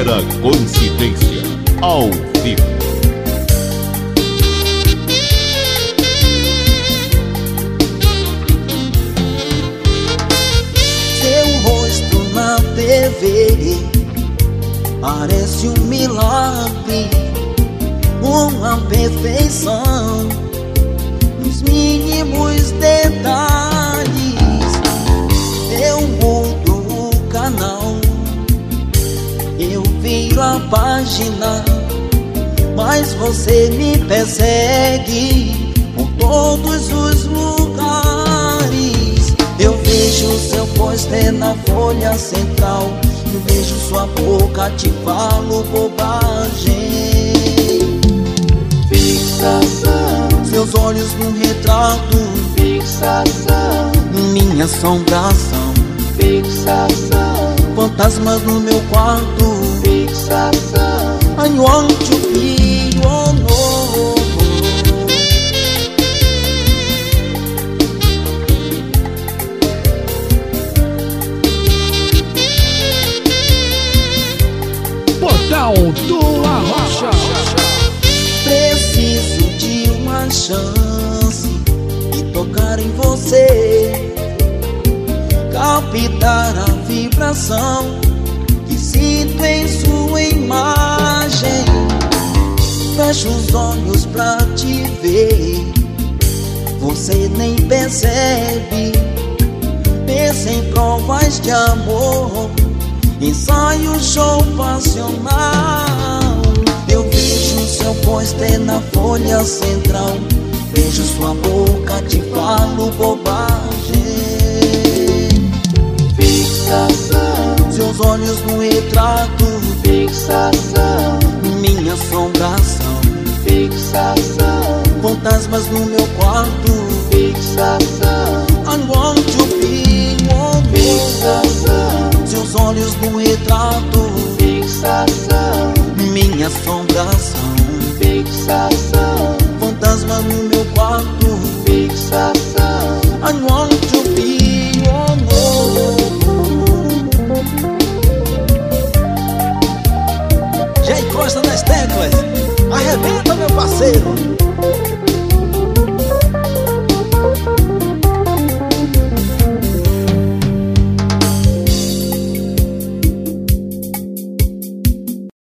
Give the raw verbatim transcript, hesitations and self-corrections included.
Mera coincidência, ao vivo. Seu rosto na T V parece um milagre, uma perfeição nos mínimos detalhes. Eu mudo o canal, eu viro a página, mas você me persegue por todos os lugares. Eu vejo seu pôster na Folha Central, eu vejo sua boca, te falo bobagem. Fixação, seus olhos no retrato, fixação, minha assombração, fixação, fantasmas no meu quarto, fixação. I want to be your no. Portal do Arrocha. Preciso de uma chance de tocar em você, captar a vibração que sinto em sua imagem. Fecho os olhos pra te ver, você nem percebe. Pensa em provas de amor, ensaio show passional. Eu vejo seu pôster na Folha Central, vejo sua boca, te falo bobagem. Fixação, seus olhos no retrato, fixação, minha assombração, fixação, fantasmas no meu quarto, fixação, I want to be your fixação, seus olhos no retrato, fixação, minha assombração, fixação, fantasmas no meu quarto, fixação. I want to be your Jay Costa nas teclas, arrebenta meu parceiro.